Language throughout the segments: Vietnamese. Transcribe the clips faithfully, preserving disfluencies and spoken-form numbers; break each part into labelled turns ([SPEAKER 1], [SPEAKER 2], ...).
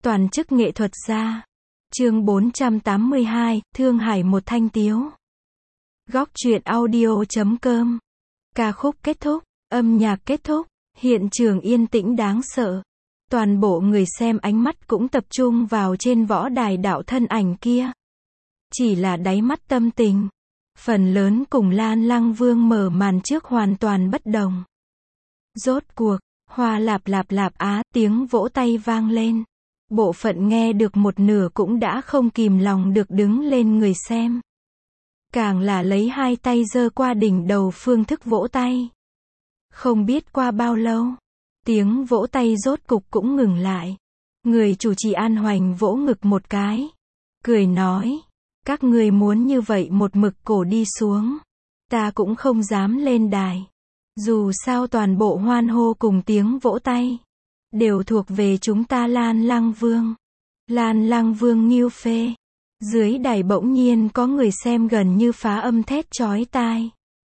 [SPEAKER 1] Toàn chức nghệ thuật gia. Chương bốn trăm tám mươi hai, Thương Hải một thanh tiếu. Góc truyện audio chấm com. Ca khúc kết thúc, âm nhạc kết thúc, hiện trường yên tĩnh đáng sợ. Toàn bộ người xem ánh mắt cũng tập trung vào trên võ đài đạo thân ảnh kia. Chỉ là đáy mắt tâm tình, phần lớn cùng Lan Lăng Vương mở màn trước hoàn toàn bất đồng. Rốt cuộc, hoa lạp lạp lạp á, tiếng vỗ tay vang lên. Bộ phận nghe được một nửa cũng đã không kìm lòng được đứng lên người xem. Càng là lấy hai tay giơ qua đỉnh đầu phương thức vỗ tay. Không biết qua bao lâu, tiếng vỗ tay rốt cục cũng ngừng lại. Người chủ trì An Hoành vỗ ngực một cái, cười nói, các người muốn như vậy một mực cổ đi xuống, ta cũng không dám lên đài. Dù sao toàn bộ hoan hô cùng tiếng vỗ tay đều thuộc về chúng ta Lan Lăng Vương. Lan Lăng Vương nghiêu phê. Dưới đài bỗng nhiên có người xem gần như phá âm thét chói tai.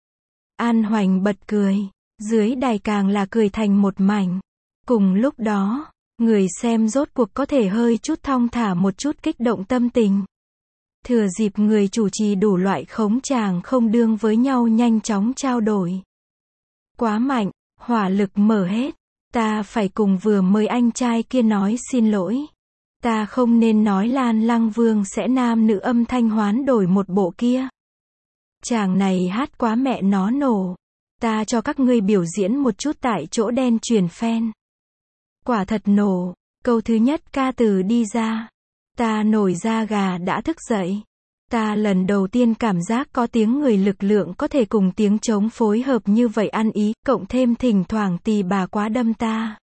[SPEAKER 1] An Hoành bật cười, dưới đài càng là cười thành một mảnh. Cùng lúc đó, người xem rốt cuộc có thể hơi chút thong thả một chút kích động tâm tình. Thừa dịp người chủ trì đủ loại khống tràng không đương với nhau nhanh chóng trao đổi. Quá mạnh, hỏa lực mở hết. Ta phải cùng vừa mới anh trai kia nói xin lỗi. Ta không nên nói Lan Lăng Vương sẽ nam nữ âm thanh hoán đổi một bộ kia. Chàng này hát quá mẹ nó nổ. Ta cho các ngươi biểu diễn một chút tại chỗ đen truyền phen. Quả thật nổ. Câu thứ nhất ca từ đi ra. Ta nổi da gà đã thức dậy. Ta lần đầu tiên cảm giác có tiếng người lực lượng có thể cùng tiếng trống phối hợp như vậy ăn ý, cộng thêm thỉnh thoảng tì bà quá đâm ta.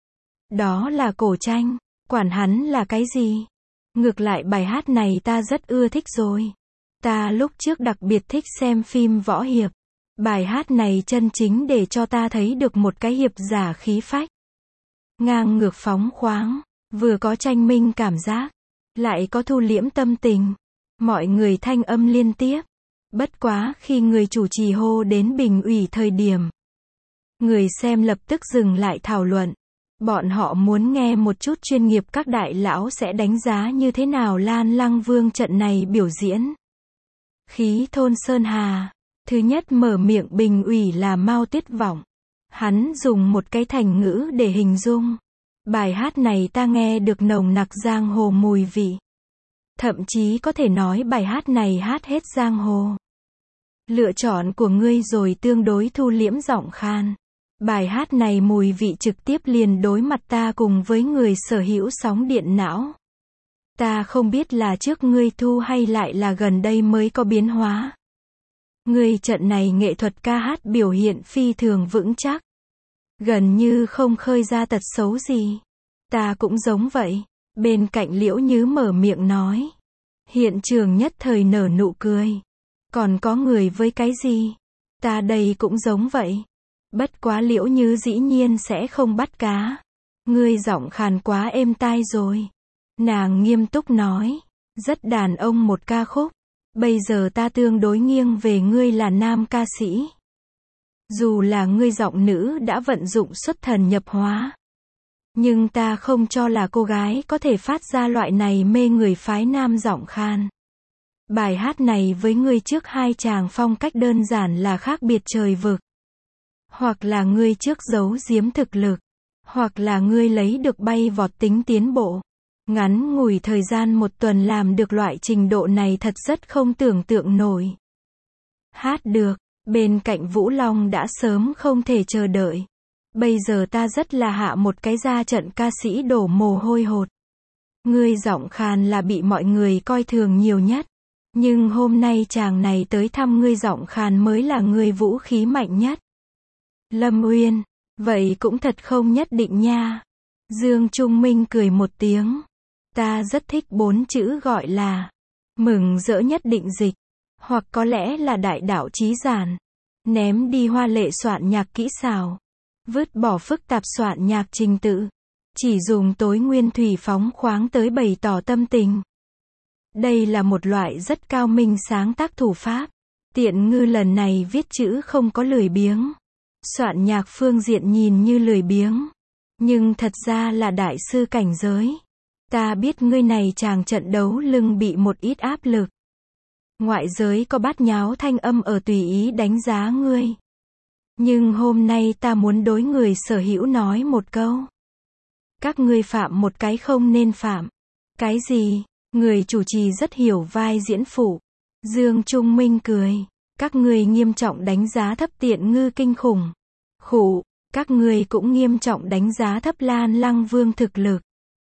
[SPEAKER 1] Đó là cổ tranh, quản hắn là cái gì. Ngược lại bài hát này ta rất ưa thích rồi. Ta lúc trước đặc biệt thích xem phim võ hiệp. Bài hát này chân chính để cho ta thấy được một cái hiệp giả khí phách. Ngang ngược phóng khoáng, vừa có tranh minh cảm giác, lại có thu liễm tâm tình. Mọi người thanh âm liên tiếp. Bất quá khi người chủ trì hô đến bình ủy thời điểm, người xem lập tức dừng lại thảo luận. Bọn họ muốn nghe một chút chuyên nghiệp các đại lão sẽ đánh giá như thế nào Lan Lăng Vương trận này biểu diễn. Khí thôn sơn hà. Thứ nhất mở miệng bình ủy là Mao Tuyết Vọng. Hắn dùng một cái thành ngữ để hình dung. Bài hát này ta nghe được nồng nặc giang hồ mùi vị. Thậm chí có thể nói bài hát này hát hết giang hồ. Lựa chọn của ngươi rồi tương đối thu liễm giọng khan. Bài hát này mùi vị trực tiếp liền đối mặt ta cùng với người sở hữu sóng điện não. Ta không biết là trước ngươi thu hay lại là gần đây mới có biến hóa. Ngươi trận này nghệ thuật ca hát biểu hiện phi thường vững chắc. Gần như không khơi ra tật xấu gì. Ta cũng giống vậy. Bên cạnh Liễu Nhứ mở miệng nói. Hiện trường nhất thời nở nụ cười. Còn có người với cái gì? Ta đây cũng giống vậy. Bất quá Liễu Nhứ dĩ nhiên sẽ không bắt cá. Ngươi giọng khàn quá êm tai rồi. Nàng nghiêm túc nói. Rất đàn ông một ca khúc. Bây giờ ta tương đối nghiêng về ngươi là nam ca sĩ. Dù là ngươi giọng nữ đã vận dụng xuất thần nhập hóa. Nhưng ta không cho là cô gái có thể phát ra loại này mê người phái nam giọng khan. Bài hát này với ngươi trước hai chàng phong cách đơn giản là khác biệt trời vực. Hoặc là ngươi trước giấu giếm thực lực. Hoặc là ngươi lấy được bay vọt tính tiến bộ. Ngắn ngủi thời gian một tuần làm được loại trình độ này thật rất không tưởng tượng nổi. Hát được, bên cạnh Vũ Long đã sớm không thể chờ đợi. Bây giờ ta rất là hạ một cái ra trận ca sĩ đổ mồ hôi hột. Ngươi giọng khàn là bị mọi người coi thường nhiều nhất. Nhưng hôm nay chàng này tới thăm ngươi giọng khàn mới là ngươi vũ khí mạnh nhất. Lâm Uyên, vậy cũng thật không nhất định nha. Dương Trung Minh cười một tiếng. Ta rất thích bốn chữ gọi là mừng rỡ nhất định dịch. Hoặc có lẽ là đại đạo chí giản. Ném đi hoa lệ soạn nhạc kỹ xảo. Vứt bỏ phức tạp soạn nhạc trình tự. Chỉ dùng tối nguyên thủy phóng khoáng tới bày tỏ tâm tình. Đây là một loại rất cao minh sáng tác thủ pháp. Tiện ngư lần này viết chữ không có lười biếng. Soạn nhạc phương diện nhìn như lười biếng. Nhưng thật ra là đại sư cảnh giới. Ta biết ngươi này chàng trận đấu lưng bị một ít áp lực. Ngoại giới có bát nháo thanh âm ở tùy ý đánh giá ngươi. Nhưng hôm nay ta muốn đối người sở hữu nói một câu. Các ngươi phạm một cái không nên phạm. Cái gì? Người chủ trì rất hiểu vai diễn phụ. Dương Trung Minh cười. Các ngươi nghiêm trọng đánh giá thấp Tiện Ngư kinh khủng. Khụ, các ngươi cũng nghiêm trọng đánh giá thấp Lan Lăng Vương thực lực.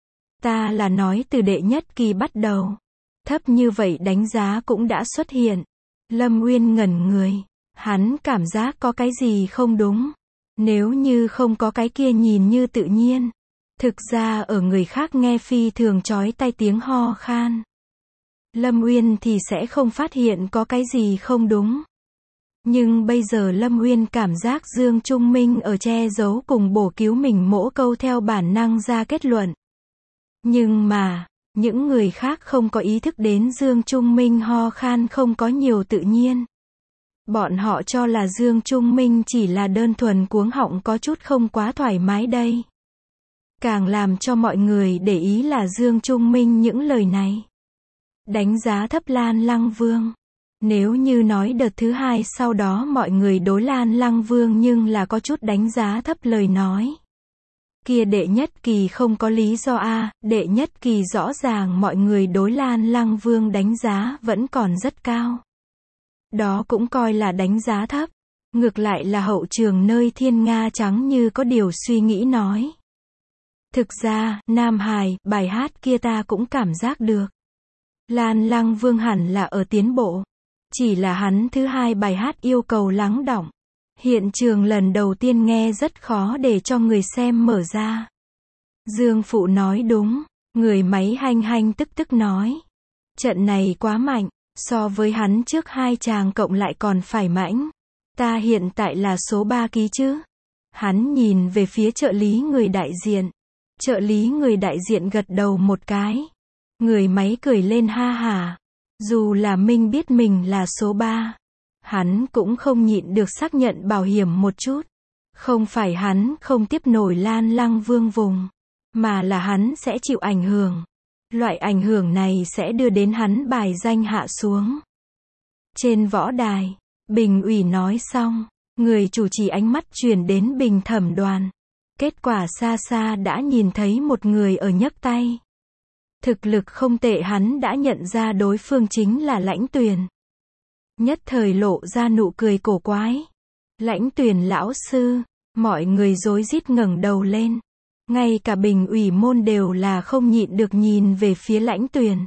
[SPEAKER 1] Ta là nói từ đệ nhất kỳ bắt đầu. Thấp như vậy đánh giá cũng đã xuất hiện. Lâm Uyên ngẩn người. Hắn cảm giác có cái gì không đúng. Nếu như không có cái kia nhìn như tự nhiên. Thực ra ở người khác nghe phi thường chói tai tiếng ho khan. Lâm Uyên thì sẽ không phát hiện có cái gì không đúng. Nhưng bây giờ Lâm Uyên cảm giác Dương Trung Minh ở che giấu cùng bổ cứu mình mỗi câu theo bản năng ra kết luận. Nhưng mà, những người khác không có ý thức đến Dương Trung Minh ho khan không có nhiều tự nhiên. Bọn họ cho là Dương Trung Minh chỉ là đơn thuần cuống họng có chút không quá thoải mái đây. Càng làm cho mọi người để ý là Dương Trung Minh những lời này. Đánh giá thấp Lan Lăng Vương. Nếu như nói đợt thứ hai sau đó mọi người đối Lan Lăng Vương nhưng là có chút đánh giá thấp lời nói. Kia đệ nhất kỳ không có lý do a, đệ nhất kỳ rõ ràng mọi người đối Lan Lăng Vương đánh giá vẫn còn rất cao. Đó cũng coi là đánh giá thấp. Ngược lại là hậu trường nơi Thiên Nga trắng như có điều suy nghĩ nói. Thực ra, Nam Hải, bài hát kia ta cũng cảm giác được. Lan Lăng Vương hẳn là ở tiến bộ. Chỉ là hắn thứ hai bài hát yêu cầu lắng đọng. Hiện trường lần đầu tiên nghe rất khó để cho người xem mở ra. Dương Phụ nói đúng. Người máy hanh hanh tức tức nói. Trận này quá mạnh. So với hắn trước hai chàng cộng lại còn phải mãnh. Ta hiện tại là số ba ký chứ. Hắn nhìn về phía trợ lý người đại diện. Trợ lý người đại diện gật đầu một cái. Người máy cười lên ha hả. Dù là Minh biết mình là số ba. Hắn cũng không nhịn được xác nhận bảo hiểm một chút. Không phải hắn không tiếp nổi Lan Lăng Vương vùng. Mà là hắn sẽ chịu ảnh hưởng. Loại ảnh hưởng này sẽ đưa đến hắn bài danh hạ xuống. Trên võ đài, Bình ủy nói xong. Người chủ trì ánh mắt chuyển đến Bình thẩm đoàn. Kết quả xa xa đã nhìn thấy một người ở nhấc tay. Thực lực không tệ hắn đã nhận ra đối phương chính là Lãnh Tuyền. Nhất thời lộ ra nụ cười cổ quái. Lãnh Tuyền lão sư, mọi người rối rít ngẩng đầu lên. Ngay cả Bình ủy môn đều là không nhịn được nhìn về phía Lãnh Tuyền.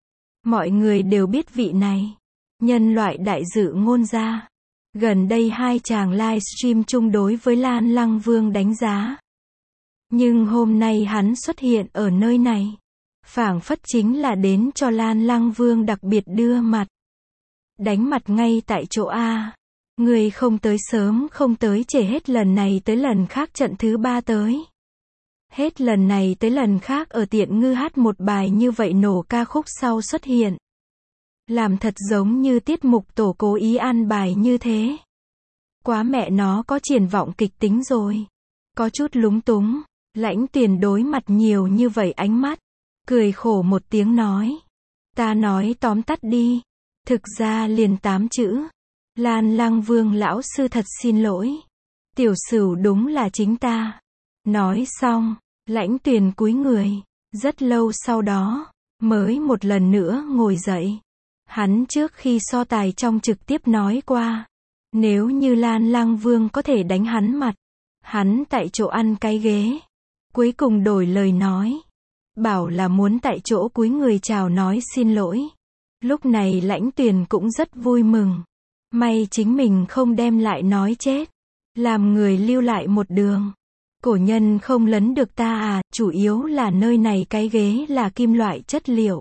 [SPEAKER 1] Mọi người đều biết vị này. Nhân loại đại dự ngôn gia. Gần đây hai chàng livestream chung đối với Lan Lăng Vương đánh giá. Nhưng hôm nay hắn xuất hiện ở nơi này. Phảng phất chính là đến cho Lan Lăng Vương đặc biệt đưa mặt. Đánh mặt ngay tại chỗ A. Người không tới sớm không tới trễ hết lần này tới lần khác trận thứ ba tới. Hết lần này tới lần khác ở Tiện Ngư hát một bài như vậy nổ ca khúc sau xuất hiện. Làm thật giống như tiết mục tổ cố ý an bài như thế. Quá mẹ nó có triển vọng kịch tính rồi. Có chút lúng túng. Lãnh Tuyền đối mặt nhiều như vậy ánh mắt. Cười khổ một tiếng nói. Ta nói tóm tắt đi. Thực ra liền tám chữ. Lan Lăng Vương lão sư thật xin lỗi. Tiểu Sửu đúng là chính ta. Nói xong, Lãnh Tuyền cúi người. Rất lâu sau đó, mới một lần nữa ngồi dậy. Hắn trước khi so tài trong trực tiếp nói qua. Nếu như Lan Lăng Vương có thể đánh hắn mặt. Hắn tại chỗ ăn cái ghế. Cuối cùng đổi lời nói. Bảo là muốn tại chỗ cúi người chào nói xin lỗi. Lúc này Lãnh Tuyền cũng rất vui mừng. May chính mình không đem lại nói chết. Làm người lưu lại một đường. Cổ nhân không lấn được ta à, chủ yếu là nơi này cái ghế là kim loại chất liệu.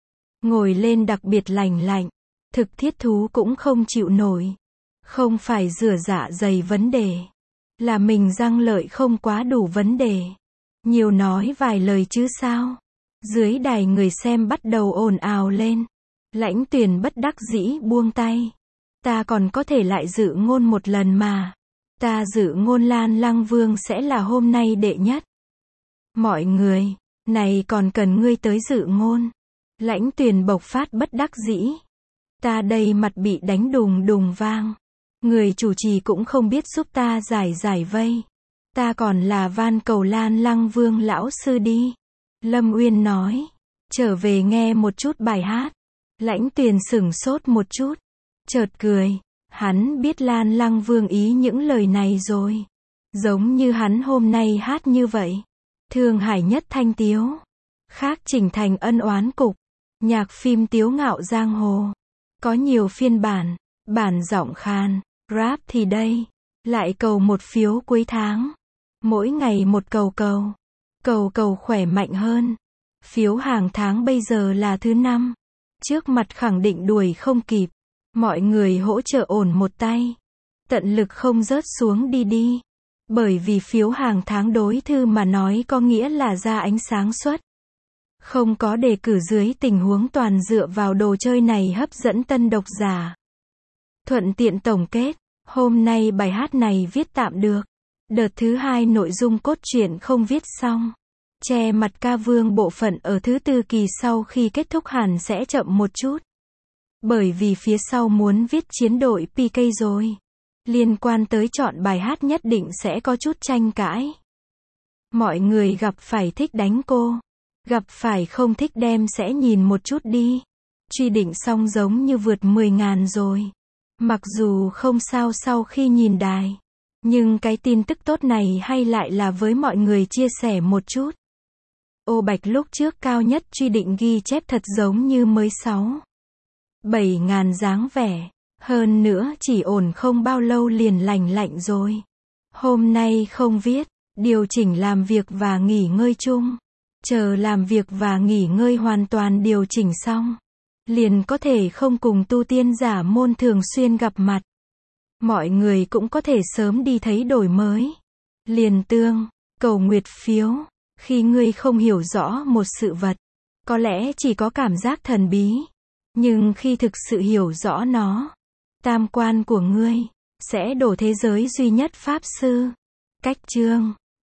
[SPEAKER 1] Ngồi lên đặc biệt lành lạnh. Thực thiết thú cũng không chịu nổi. Không phải rửa dạ dày vấn đề. Là mình răng lợi không quá đủ vấn đề. Nhiều nói vài lời chứ sao. Dưới đài người xem bắt đầu ồn ào lên. Lãnh Tuyền bất đắc dĩ buông tay. Ta còn có thể lại dự ngôn một lần mà. Ta dự ngôn Lan Lăng Vương sẽ là hôm nay đệ nhất. Mọi người, Này còn cần ngươi tới dự ngôn. Lãnh Tuyền bộc phát bất đắc dĩ. Ta đây mặt bị đánh đùng đùng vang. Người chủ trì cũng không biết giúp ta giải giải vây. Ta còn là van cầu Lan Lăng Vương lão sư đi. Lâm Uyên nói. Trở về nghe một chút bài hát. Lãnh Tuyền sửng sốt một chút. Chợt cười. Hắn biết Lan Lăng Vương ý những lời này rồi. Giống như hắn hôm nay hát như vậy. Thương Hải nhất thanh tiếu. Khác chỉnh thành ân oán cục. Nhạc phim tiếu ngạo giang hồ. Có nhiều phiên bản. Bản giọng khan. Rap thì đây. Lại cầu một phiếu cuối tháng. Mỗi ngày một cầu cầu. Cầu cầu khỏe mạnh hơn. Phiếu hàng tháng bây giờ là thứ năm. Trước mặt khẳng định đuổi không kịp. Mọi người hỗ trợ ổn một tay. Tận lực không rớt xuống đi đi. Bởi vì phiếu hàng tháng đối thư mà nói có nghĩa là ra ánh sáng suất. Không có đề cử dưới tình huống toàn dựa vào đồ chơi này hấp dẫn tân độc giả. Thuận tiện tổng kết. Hôm nay bài hát này viết tạm được. Đợt thứ hai nội dung cốt truyện không viết xong. Che mặt ca vương bộ phận ở thứ tư kỳ sau khi kết thúc hẳn sẽ chậm một chút. Bởi vì phía sau muốn viết chiến đội pê ca rồi. Liên quan tới chọn bài hát nhất định sẽ có chút tranh cãi. Mọi người gặp phải thích đánh cô. Gặp phải không thích đem sẽ nhìn một chút đi. Truy định xong giống như vượt mười ngàn rồi. Mặc dù không sao sau khi nhìn đài. Nhưng cái tin tức tốt này hay lại là với mọi người chia sẻ một chút. Ô Bạch lúc trước cao nhất truy định ghi chép thật giống như mới sáu. bảy ngàn dáng vẻ. Hơn nữa chỉ ổn không bao lâu liền lành lạnh rồi. Hôm nay không viết. Điều chỉnh làm việc và nghỉ ngơi chung. Chờ làm việc và nghỉ ngơi hoàn toàn điều chỉnh xong. Liền có thể không cùng tu tiên giả môn thường xuyên gặp mặt. Mọi người cũng có thể sớm đi thấy đổi mới. Liền tương, cầu nguyệt phiếu. Khi ngươi không hiểu rõ một sự vật, có lẽ chỉ có cảm giác thần bí. Nhưng khi thực sự hiểu rõ nó, tam quan của ngươi sẽ đổ thế giới duy nhất pháp sư. Cách chương